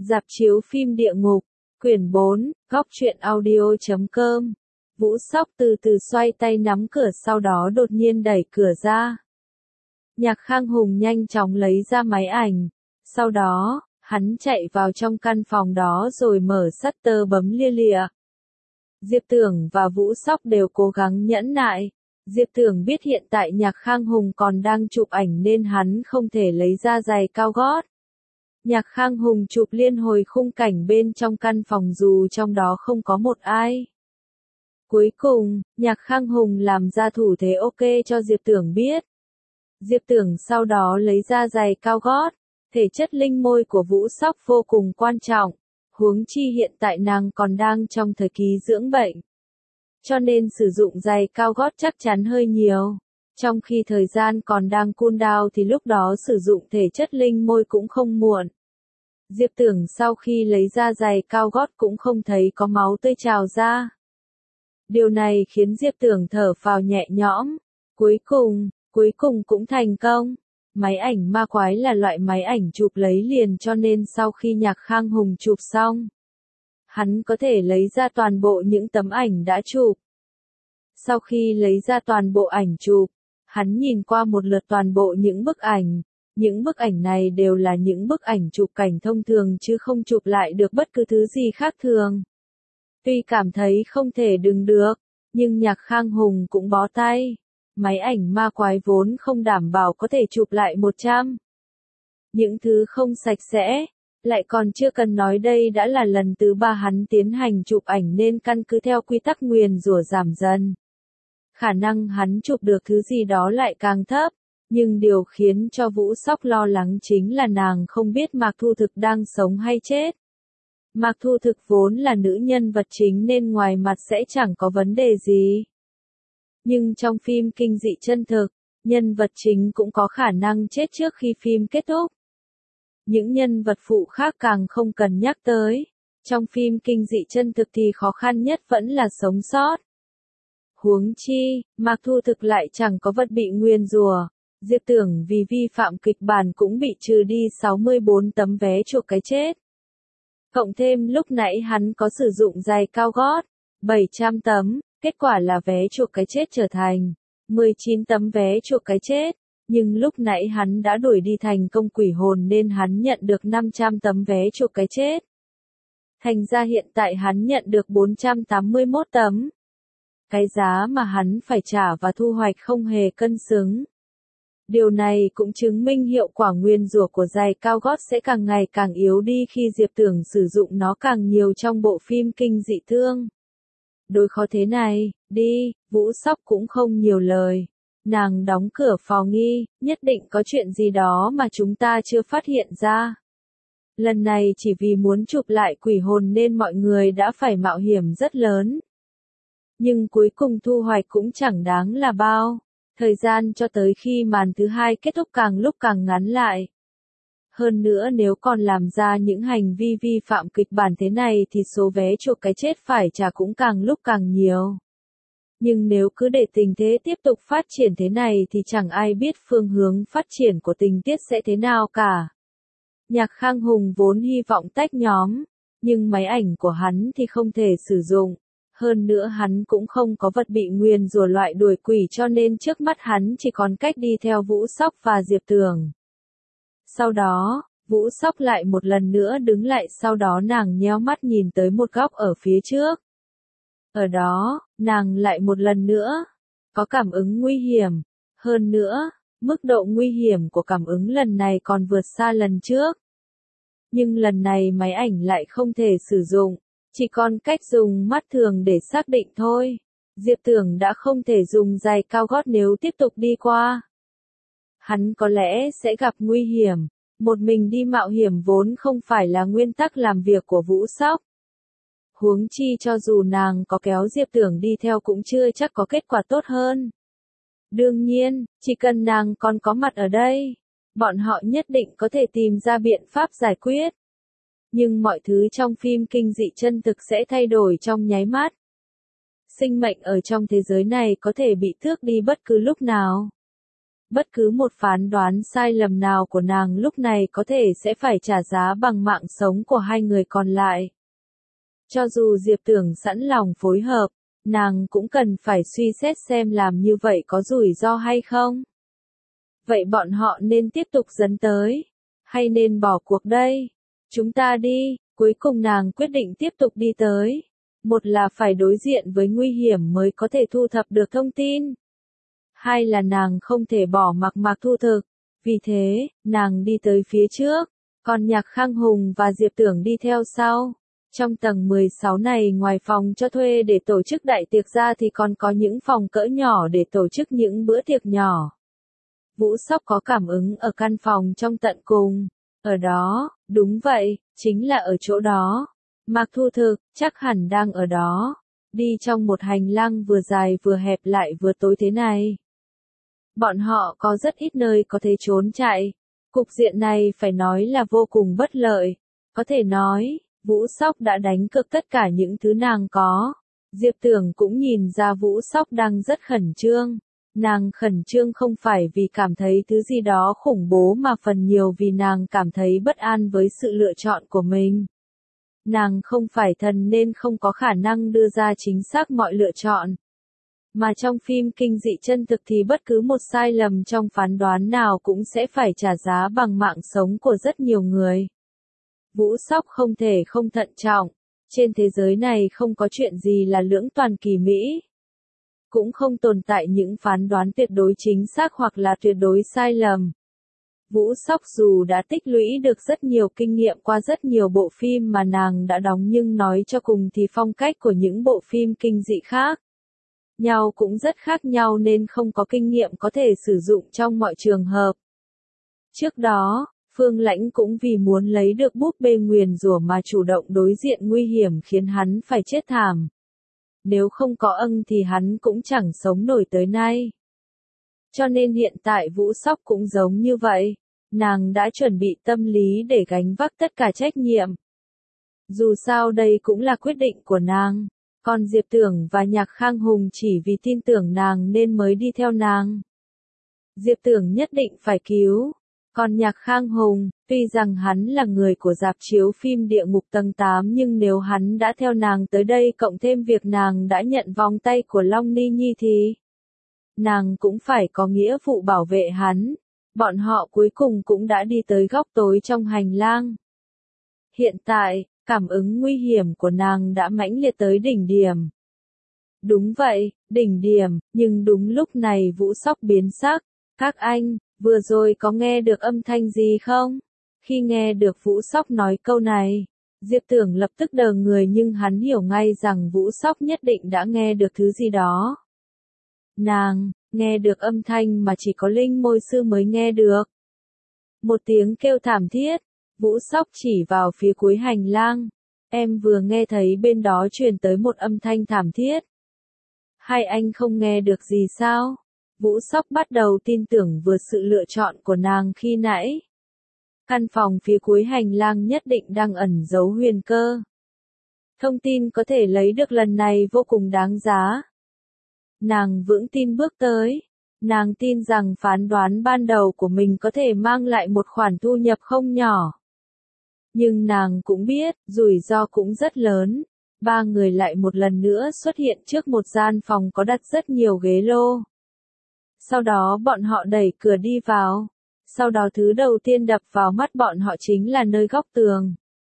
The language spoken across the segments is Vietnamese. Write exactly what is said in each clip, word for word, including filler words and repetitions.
Rạp chiếu phim địa ngục, quyển bốn, góc truyện audio chấm com. Vũ Sóc từ từ xoay tay nắm cửa sau đó đột nhiên đẩy cửa ra. Nhạc Khang Hùng nhanh chóng lấy ra máy ảnh. Sau đó, hắn chạy vào trong căn phòng đó rồi mở shutter bấm lia lịa. Diệp Tưởng và Vũ Sóc đều cố gắng nhẫn nại. Diệp Tưởng biết hiện tại Nhạc Khang Hùng còn đang chụp ảnh nên hắn không thể lấy ra giày cao gót. Nhạc Khang Hùng chụp liên hồi khung cảnh bên trong căn phòng dù trong đó không có một ai. Cuối cùng, Nhạc Khang Hùng làm ra thủ thế ok cho Diệp Tưởng biết. Diệp Tưởng sau đó lấy ra giày cao gót. Thể chất linh môi của Vũ Sóc vô cùng quan trọng, huống chi hiện tại nàng còn đang trong thời kỳ dưỡng bệnh. Cho nên sử dụng giày cao gót chắc chắn hơi nhiều. Trong khi thời gian còn đang cool down thì lúc đó sử dụng thể chất linh môi cũng không muộn. Diệp Tưởng sau khi lấy ra giày cao gót cũng không thấy có máu tươi trào ra. Điều này khiến Diệp Tưởng thở phào nhẹ nhõm. Cuối cùng, cuối cùng cũng thành công. Máy ảnh ma quái là loại máy ảnh chụp lấy liền cho nên sau khi Nhạc Khang Hùng chụp xong, hắn có thể lấy ra toàn bộ những tấm ảnh đã chụp. Sau khi lấy ra toàn bộ ảnh chụp, hắn nhìn qua một lượt toàn bộ những bức ảnh. Những bức ảnh này đều là những bức ảnh chụp cảnh thông thường chứ không chụp lại được bất cứ thứ gì khác thường. Tuy cảm thấy không thể đừng được, nhưng Nhạc Khang Hùng cũng bó tay. Máy ảnh ma quái vốn không đảm bảo có thể chụp lại một trăm. Những thứ không sạch sẽ, lại còn chưa cần nói đây đã là lần thứ ba hắn tiến hành chụp ảnh nên căn cứ theo quy tắc nguyền rủa giảm dần. Khả năng hắn chụp được thứ gì đó lại càng thấp, nhưng điều khiến cho Vũ Sóc lo lắng chính là nàng không biết Mạc Thu Thực đang sống hay chết. Mạc Thu Thực vốn là nữ nhân vật chính nên ngoài mặt sẽ chẳng có vấn đề gì. Nhưng trong phim kinh dị chân thực, nhân vật chính cũng có khả năng chết trước khi phim kết thúc. Những nhân vật phụ khác càng không cần nhắc tới. Trong phim kinh dị chân thực thì khó khăn nhất vẫn là sống sót. Huống chi, Mạc Thu Thực lại chẳng có vật bị nguyền rủa. Diệp Tưởng vì vi phạm kịch bản cũng bị trừ đi sáu mươi bốn tấm vé chuộc cái chết. Cộng thêm lúc nãy hắn có sử dụng giày cao gót, bảy trăm tấm. Kết quả là vé chuộc cái chết trở thành mười chín tấm vé chuộc cái chết, nhưng lúc nãy hắn đã đuổi đi thành công quỷ hồn nên hắn nhận được năm trăm tấm vé chuộc cái chết. Thành ra hiện tại hắn nhận được bốn trăm tám mươi mốt tấm. Cái giá mà hắn phải trả và thu hoạch không hề cân xứng. Điều này cũng chứng minh hiệu quả nguyền rủa của giày cao gót sẽ càng ngày càng yếu đi khi Diệp Tưởng sử dụng nó càng nhiều trong bộ phim kinh dị thương. Đối khó thế này, đi, Vũ Sóc cũng không nhiều lời. Nàng đóng cửa phòng nghi, nhất định có chuyện gì đó mà chúng ta chưa phát hiện ra. Lần này chỉ vì muốn chụp lại quỷ hồn nên mọi người đã phải mạo hiểm rất lớn. Nhưng cuối cùng thu hoạch cũng chẳng đáng là bao. Thời gian cho tới khi màn thứ hai kết thúc càng lúc càng ngắn lại. Hơn nữa nếu còn làm ra những hành vi vi phạm kịch bản thế này thì số vé chuộc cái chết phải trả cũng càng lúc càng nhiều. Nhưng nếu cứ để tình thế tiếp tục phát triển thế này thì chẳng ai biết phương hướng phát triển của tình tiết sẽ thế nào cả. Nhạc Khang Hùng vốn hy vọng tách nhóm, nhưng máy ảnh của hắn thì không thể sử dụng. Hơn nữa hắn cũng không có vật bị nguyền rủa loại đuổi quỷ cho nên trước mắt hắn chỉ còn cách đi theo Vũ Sóc và Diệp Tưởng. Sau đó, Vũ Sóc lại một lần nữa đứng lại sau đó nàng nhéo mắt nhìn tới một góc ở phía trước. Ở đó, nàng lại một lần nữa, có cảm ứng nguy hiểm. Hơn nữa, mức độ nguy hiểm của cảm ứng lần này còn vượt xa lần trước. Nhưng lần này máy ảnh lại không thể sử dụng, chỉ còn cách dùng mắt thường để xác định thôi. Diệp Tưởng đã không thể dùng giày cao gót nếu tiếp tục đi qua. Hắn có lẽ sẽ gặp nguy hiểm, một mình đi mạo hiểm vốn không phải là nguyên tắc làm việc của Vũ Sóc. Huống chi cho dù nàng có kéo Diệp Tưởng đi theo cũng chưa chắc có kết quả tốt hơn. Đương nhiên, chỉ cần nàng còn có mặt ở đây, bọn họ nhất định có thể tìm ra biện pháp giải quyết. Nhưng mọi thứ trong phim kinh dị chân thực sẽ thay đổi trong nháy mắt. Sinh mệnh ở trong thế giới này có thể bị tước đi bất cứ lúc nào. Bất cứ một phán đoán sai lầm nào của nàng lúc này có thể sẽ phải trả giá bằng mạng sống của hai người còn lại. Cho dù Diệp Tưởng sẵn lòng phối hợp, nàng cũng cần phải suy xét xem làm như vậy có rủi ro hay không. Vậy bọn họ nên tiếp tục dấn tới, hay nên bỏ cuộc đây? Chúng ta đi, cuối cùng nàng quyết định tiếp tục đi tới. Một là phải đối diện với nguy hiểm mới có thể thu thập được thông tin. Hai là nàng không thể bỏ mặc Mạc Thu Thực. Vì thế, nàng đi tới phía trước, còn Nhạc Khang Hùng và Diệp Tưởng đi theo sau. Trong tầng mười sáu này ngoài phòng cho thuê để tổ chức đại tiệc ra thì còn có những phòng cỡ nhỏ để tổ chức những bữa tiệc nhỏ. Vũ Sóc có cảm ứng ở căn phòng trong tận cùng. Ở đó, đúng vậy, chính là ở chỗ đó. Mạc Thu Thực, chắc hẳn đang ở đó. Đi trong một hành lang vừa dài vừa hẹp lại vừa tối thế này. Bọn họ có rất ít nơi có thể trốn chạy. Cục diện này phải nói là vô cùng bất lợi. Có thể nói, Vũ Sóc đã đánh cược tất cả những thứ nàng có. Diệp Tưởng cũng nhìn ra Vũ Sóc đang rất khẩn trương. Nàng khẩn trương không phải vì cảm thấy thứ gì đó khủng bố mà phần nhiều vì nàng cảm thấy bất an với sự lựa chọn của mình. Nàng không phải thần nên không có khả năng đưa ra chính xác mọi lựa chọn. Mà trong phim kinh dị chân thực thì bất cứ một sai lầm trong phán đoán nào cũng sẽ phải trả giá bằng mạng sống của rất nhiều người. Vũ Sóc không thể không thận trọng. Trên thế giới này không có chuyện gì là lưỡng toàn kỳ mỹ. Cũng không tồn tại những phán đoán tuyệt đối chính xác hoặc là tuyệt đối sai lầm. Vũ Sóc dù đã tích lũy được rất nhiều kinh nghiệm qua rất nhiều bộ phim mà nàng đã đóng nhưng nói cho cùng thì phong cách của những bộ phim kinh dị khác nhau cũng rất khác nhau nên không có kinh nghiệm có thể sử dụng trong mọi trường hợp. Trước đó, Phương Lãnh cũng vì muốn lấy được búp bê nguyền rủa mà chủ động đối diện nguy hiểm khiến hắn phải chết thảm. Nếu không có ân thì hắn cũng chẳng sống nổi tới nay. Cho nên hiện tại Vũ Sóc cũng giống như vậy. Nàng đã chuẩn bị tâm lý để gánh vác tất cả trách nhiệm. Dù sao đây cũng là quyết định của nàng. Còn Diệp Tưởng và Nhạc Khang Hùng chỉ vì tin tưởng nàng nên mới đi theo nàng. Diệp Tưởng nhất định phải cứu. Còn Nhạc Khang Hùng, tuy rằng hắn là người của rạp chiếu phim Địa Ngục tầng tám nhưng nếu hắn đã theo nàng tới đây cộng thêm việc nàng đã nhận vòng tay của Long Ni Nhi thì nàng cũng phải có nghĩa vụ bảo vệ hắn. Bọn họ cuối cùng cũng đã đi tới góc tối trong hành lang. Hiện tại, cảm ứng nguy hiểm của nàng đã mãnh liệt tới đỉnh điểm. Đúng vậy, đỉnh điểm, nhưng đúng lúc này Vũ Sóc biến sắc. Các anh, vừa rồi có nghe được âm thanh gì không? Khi nghe được Vũ Sóc nói câu này, Diệp Tưởng lập tức đờ người nhưng hắn hiểu ngay rằng Vũ Sóc nhất định đã nghe được thứ gì đó. Nàng, nghe được âm thanh mà chỉ có Linh Môi Sư mới nghe được. Một tiếng kêu thảm thiết, Vũ Sóc chỉ vào phía cuối hành lang. Em vừa nghe thấy bên đó truyền tới một âm thanh thảm thiết. Hai anh không nghe được gì sao? Vũ Sóc bắt đầu tin tưởng vừa sự lựa chọn của nàng khi nãy. Căn phòng phía cuối hành lang nhất định đang ẩn giấu huyền cơ. Thông tin có thể lấy được lần này vô cùng đáng giá. Nàng vững tin bước tới. Nàng tin rằng phán đoán ban đầu của mình có thể mang lại một khoản thu nhập không nhỏ. Nhưng nàng cũng biết, rủi ro cũng rất lớn. Ba người lại một lần nữa xuất hiện trước một gian phòng có đặt rất nhiều ghế lô. Sau đó bọn họ đẩy cửa đi vào. Sau đó thứ đầu tiên đập vào mắt bọn họ chính là nơi góc tường.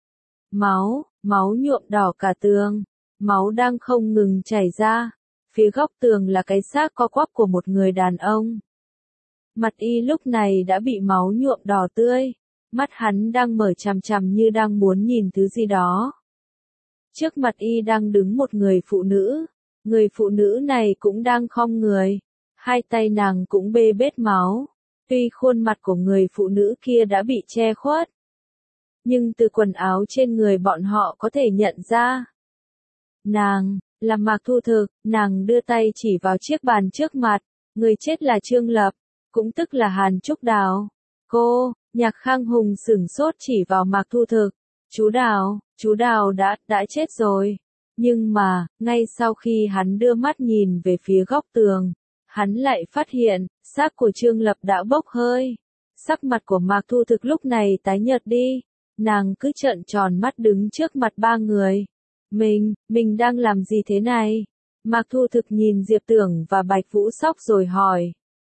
Máu, máu nhuộm đỏ cả tường. Máu đang không ngừng chảy ra. Phía góc tường là cái xác co quắp của một người đàn ông. Mặt y lúc này đã bị máu nhuộm đỏ tươi. Mắt hắn đang mở chằm chằm như đang muốn nhìn thứ gì đó. Trước mặt y đang đứng một người phụ nữ. Người phụ nữ này cũng đang khom người. Hai tay nàng cũng bê bết máu. Tuy khuôn mặt của người phụ nữ kia đã bị che khuất. Nhưng từ quần áo trên người bọn họ có thể nhận ra. Nàng, là Mạc Thu Thực, nàng đưa tay chỉ vào chiếc bàn trước mặt. Người chết là Trương Lập, cũng tức là Hàn Trúc Đào. Cô, Nhạc Khang Hùng sửng sốt chỉ vào Mạc Thu Thực. Chú Đào, chú Đào đã, đã chết rồi. Nhưng mà, ngay sau khi hắn đưa mắt nhìn về phía góc tường, hắn lại phát hiện, xác của Trương Lập đã bốc hơi. Sắc mặt của Mạc Thu Thực lúc này tái nhợt đi. Nàng cứ trợn tròn mắt đứng trước mặt ba người. Mình, mình đang làm gì thế này? Mạc Thu Thực nhìn Diệp Tưởng và Bạch Vũ Sóc rồi hỏi.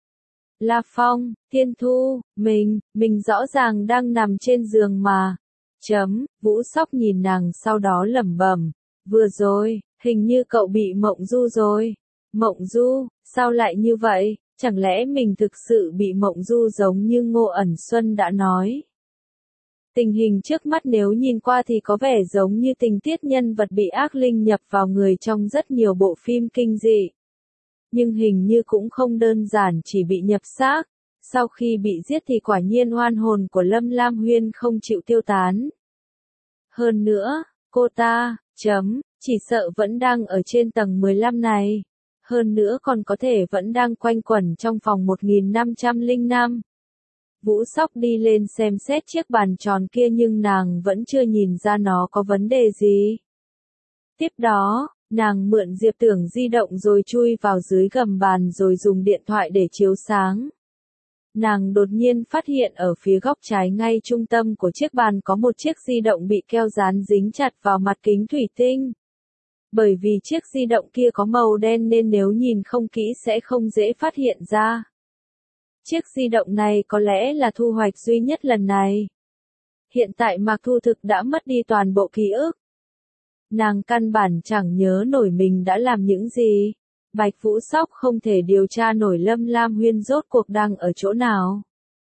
La Phong, Thiên Thu, mình, mình rõ ràng đang nằm trên giường mà. Chấm, Vũ Sóc nhìn nàng sau đó lẩm bẩm. Vừa rồi, hình như cậu bị mộng du rồi. Mộng du, sao lại như vậy? Chẳng lẽ mình thực sự bị mộng du giống như Ngô Ẩn Xuân đã nói? Tình hình trước mắt nếu nhìn qua thì có vẻ giống như tình tiết nhân vật bị ác linh nhập vào người trong rất nhiều bộ phim kinh dị. Nhưng hình như cũng không đơn giản chỉ bị nhập xác. Sau khi bị giết thì quả nhiên oan hồn của Lâm Lam Huyên không chịu tiêu tán. Hơn nữa, cô ta, chấm, chỉ sợ vẫn đang ở trên tầng mười lăm này. Hơn nữa còn có thể vẫn đang quanh quẩn trong phòng một nghìn năm trăm lẻ năm. Vũ Sóc đi lên xem xét chiếc bàn tròn kia nhưng nàng vẫn chưa nhìn ra nó có vấn đề gì. Tiếp đó, nàng mượn Diệp Tưởng di động rồi chui vào dưới gầm bàn rồi dùng điện thoại để chiếu sáng. Nàng đột nhiên phát hiện ở phía góc trái ngay trung tâm của chiếc bàn có một chiếc di động bị keo dán dính chặt vào mặt kính thủy tinh. Bởi vì chiếc di động kia có màu đen nên nếu nhìn không kỹ sẽ không dễ phát hiện ra. Chiếc di động này có lẽ là thu hoạch duy nhất lần này. Hiện tại Mạc Thu Thực đã mất đi toàn bộ ký ức. Nàng căn bản chẳng nhớ nổi mình đã làm những gì. Bạch Vũ Sóc không thể điều tra nổi Lâm Lam Huyên rốt cuộc đang ở chỗ nào.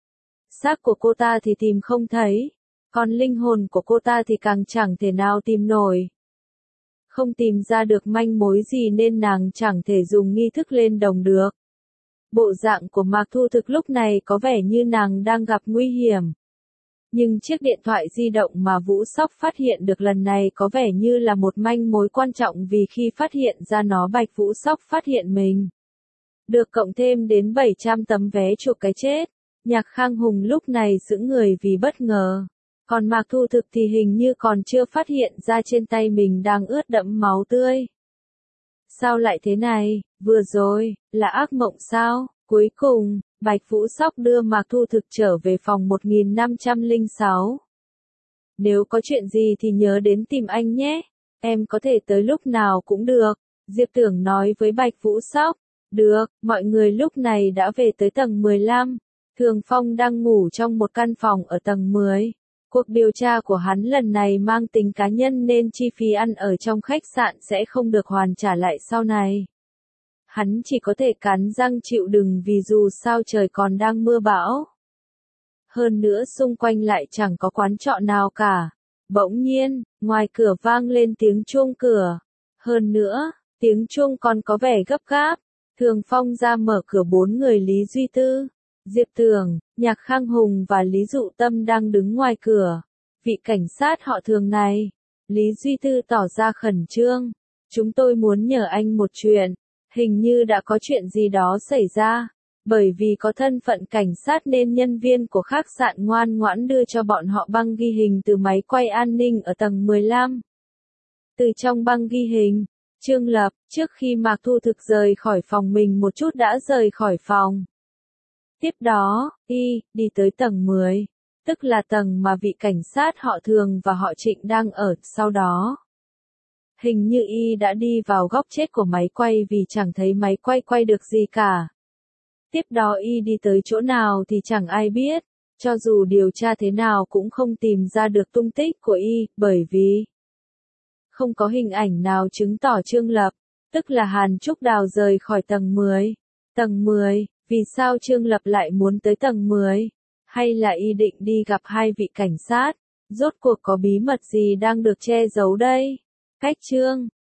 Xác của cô ta thì tìm không thấy, còn linh hồn của cô ta thì càng chẳng thể nào tìm nổi. Không tìm ra được manh mối gì nên nàng chẳng thể dùng nghi thức lên đồng được. Bộ dạng của Mạc Thu Thực lúc này có vẻ như nàng đang gặp nguy hiểm. Nhưng chiếc điện thoại di động mà Vũ Sóc phát hiện được lần này có vẻ như là một manh mối quan trọng vì khi phát hiện ra nó Bạch Vũ Sóc phát hiện mình. Được cộng thêm đến bảy trăm tấm vé chuộc cái chết. Nhạc Khang Hùng lúc này sững người vì bất ngờ. Còn Mạc Thu Thực thì hình như còn chưa phát hiện ra trên tay mình đang ướt đẫm máu tươi. Sao lại thế này, vừa rồi, là ác mộng sao? Cuối cùng, Bạch Vũ Sóc đưa Mạc Thu Thực trở về phòng một nghìn năm trăm lẻ sáu. Nếu có chuyện gì thì nhớ đến tìm anh nhé, em có thể tới lúc nào cũng được, Diệp Tưởng nói với Bạch Vũ Sóc. Được, mọi người lúc này đã về tới tầng mười lăm, Thường Phong đang ngủ trong một căn phòng ở tầng mười. Cuộc điều tra của hắn lần này mang tính cá nhân nên chi phí ăn ở trong khách sạn sẽ không được hoàn trả lại sau này. Hắn chỉ có thể cắn răng chịu đựng vì dù sao trời còn đang mưa bão. Hơn nữa xung quanh lại chẳng có quán trọ nào cả. Bỗng nhiên, ngoài cửa vang lên tiếng chuông cửa. Hơn nữa, tiếng chuông còn có vẻ gấp gáp. Thường Phong ra mở cửa bốn người Lý Duy Tư, Diệp Tưởng, Nhạc Khang Hùng và Lý Dụ Tâm đang đứng ngoài cửa. Vị cảnh sát họ Thường này. Lý Duy Tư tỏ ra khẩn trương. Chúng tôi muốn nhờ anh một chuyện. Hình như đã có chuyện gì đó xảy ra. Bởi vì có thân phận cảnh sát nên nhân viên của khách sạn ngoan ngoãn đưa cho bọn họ băng ghi hình từ máy quay an ninh ở tầng mười lăm. Từ trong băng ghi hình, Trương Lập, trước khi Mạc Thu Thực rời khỏi phòng mình một chút đã rời khỏi phòng. Tiếp đó, y, đi tới tầng mười, tức là tầng mà vị cảnh sát họ Thường và họ Trịnh đang ở, sau đó. Hình như y đã đi vào góc chết của máy quay vì chẳng thấy máy quay quay được gì cả. Tiếp đó y đi tới chỗ nào thì chẳng ai biết, cho dù điều tra thế nào cũng không tìm ra được tung tích của y, bởi vì không có hình ảnh nào chứng tỏ Trương Lập, tức là Hàn Trúc Đào rời khỏi tầng mười. Tầng mười, vì sao Trương Lập lại muốn tới tầng mười? Hay là y định đi gặp hai vị cảnh sát? Rốt cuộc có bí mật gì đang được che giấu đây? Cách chương